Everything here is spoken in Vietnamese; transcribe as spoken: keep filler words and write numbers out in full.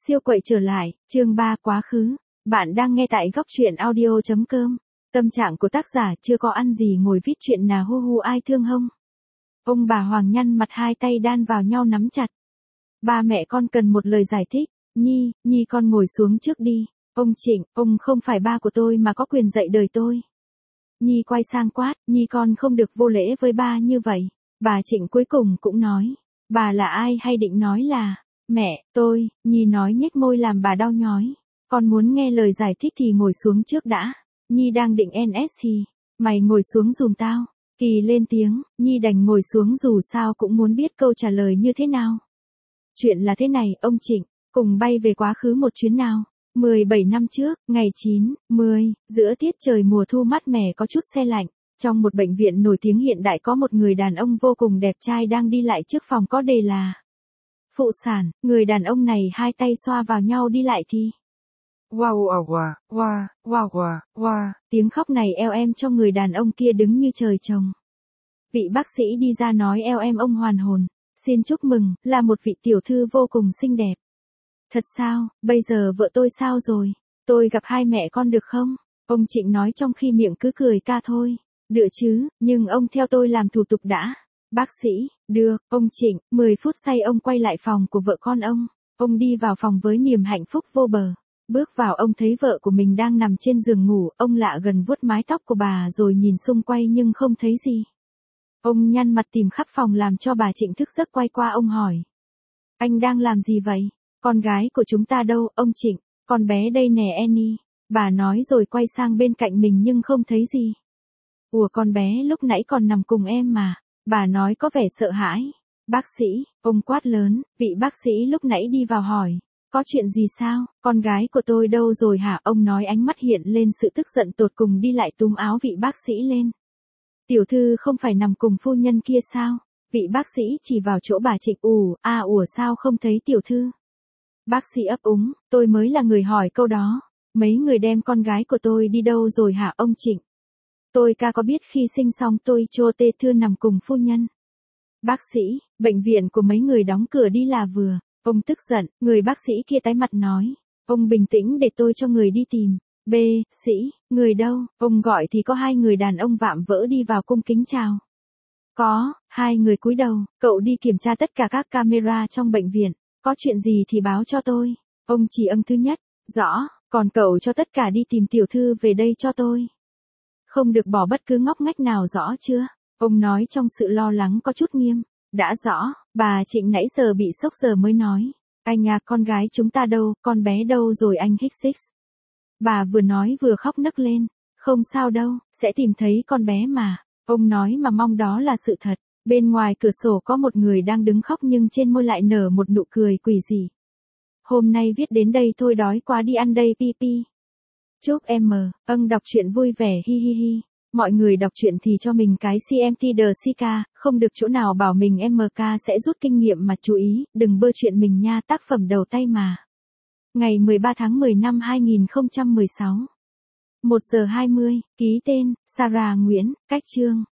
Siêu quậy trở lại, chương ba quá khứ. Bạn đang nghe tại góc truyện audio chấm com. Tâm trạng của tác giả chưa có ăn gì ngồi viết chuyện nà hu hu ai thương hông. Ông bà Hoàng nhăn mặt hai tay đan vào nhau nắm chặt. Ba mẹ con cần một lời giải thích. Nhi, Nhi con ngồi xuống trước đi. Ông Trịnh, ông không phải ba của tôi mà có quyền dạy đời tôi. Nhi quay sang quát, Nhi con không được vô lễ với ba như vậy. Bà Trịnh cuối cùng cũng nói, bà là ai hay định nói là, mẹ, tôi, Nhi nói nhếch môi làm bà đau nhói. Con muốn nghe lời giải thích thì ngồi xuống trước đã. Nhi đang định en ét thì, mày ngồi xuống giùm tao. Kỳ lên tiếng, Nhi đành ngồi xuống dù sao cũng muốn biết câu trả lời như thế nào. Chuyện là thế này, ông Trịnh, cùng bay về quá khứ một chuyến nào. mười bảy năm trước, ngày chín, mười, giữa tiết trời mùa thu mát mẻ có chút se lạnh. Trong một bệnh viện nổi tiếng hiện đại có một người đàn ông vô cùng đẹp trai đang đi lại trước phòng có đề là phụ sản. Người đàn ông này hai tay xoa vào nhau đi lại thì wow wow wow wow wow wow wow. Tiếng khóc này eo em cho người đàn ông kia đứng như trời trồng. Vị bác sĩ đi ra nói eo em ông hoàn hồn. Xin chúc mừng, là một vị tiểu thư vô cùng xinh đẹp. Thật sao, bây giờ vợ tôi sao rồi? Tôi gặp hai mẹ con được không? Ông Trịnh nói trong khi miệng cứ cười ca thôi. Được chứ, nhưng ông theo tôi làm thủ tục đã. Bác sĩ, được, ông Trịnh, mười phút sau ông quay lại phòng của vợ con ông. Ông đi vào phòng với niềm hạnh phúc vô bờ. Bước vào ông thấy vợ của mình đang nằm trên giường ngủ, ông lạ gần vuốt mái tóc của bà rồi nhìn xung quanh nhưng không thấy gì. Ông nhăn mặt tìm khắp phòng làm cho bà Trịnh thức giấc quay qua ông hỏi. Anh đang làm gì vậy? Con gái của chúng ta đâu, ông Trịnh? Con bé đây nè Annie. Bà nói rồi quay sang bên cạnh mình nhưng không thấy gì. Ủa con bé lúc nãy còn nằm cùng em mà. Bà nói có vẻ sợ hãi. Bác sĩ, ông quát lớn, vị bác sĩ lúc nãy đi vào hỏi. Có chuyện gì sao, con gái của tôi đâu rồi hả? Ông nói ánh mắt hiện lên sự tức giận tột cùng đi lại túm áo vị bác sĩ lên. Tiểu thư không phải nằm cùng phu nhân kia sao? Vị bác sĩ chỉ vào chỗ bà Trịnh ủ, à ủa sao không thấy tiểu thư? Bác sĩ ấp úng, tôi mới là người hỏi câu đó. Mấy người đem con gái của tôi đi đâu rồi hả ông Trịnh? Tôi ca có biết khi sinh xong tôi cho tê thư nằm cùng phu nhân. Bác sĩ, bệnh viện của mấy người đóng cửa đi là vừa. Ông tức giận, người bác sĩ kia tái mặt nói. Ông bình tĩnh để tôi cho người đi tìm. B, sĩ, người đâu? Ông gọi thì có hai người đàn ông vạm vỡ đi vào cung kính chào. Có, hai người cúi đầu, cậu đi kiểm tra tất cả các camera trong bệnh viện. Có chuyện gì thì báo cho tôi. Ông chỉ âng thứ nhất, rõ, còn cậu cho tất cả đi tìm tiểu thư về đây cho tôi. Không được bỏ bất cứ ngóc ngách nào rõ chưa? Ông nói trong sự lo lắng có chút nghiêm. Đã rõ, bà Trịnh nãy giờ bị sốc giờ mới nói. Anh à, con gái chúng ta đâu, con bé đâu rồi anh Hicks? Bà vừa nói vừa khóc nấc lên. Không sao đâu, sẽ tìm thấy con bé mà. Ông nói mà mong đó là sự thật. Bên ngoài cửa sổ có một người đang đứng khóc nhưng trên môi lại nở một nụ cười quỷ dị. Hôm nay viết đến đây thôi, đói quá đi ăn đây pi pi. Chúc em mờ, âng đọc truyện vui vẻ hi hi hi. Mọi người đọc truyện thì cho mình cái xê em tê đờ xê ca, không được chỗ nào bảo mình em ca sẽ rút kinh nghiệm mà chú ý, đừng bơ chuyện mình nha, tác phẩm đầu tay mà. Ngày mười ba tháng mười năm hai nghìn không trăm mười sáu. một giờ hai mươi, ký tên, Sarah Nguyễn, cách chương.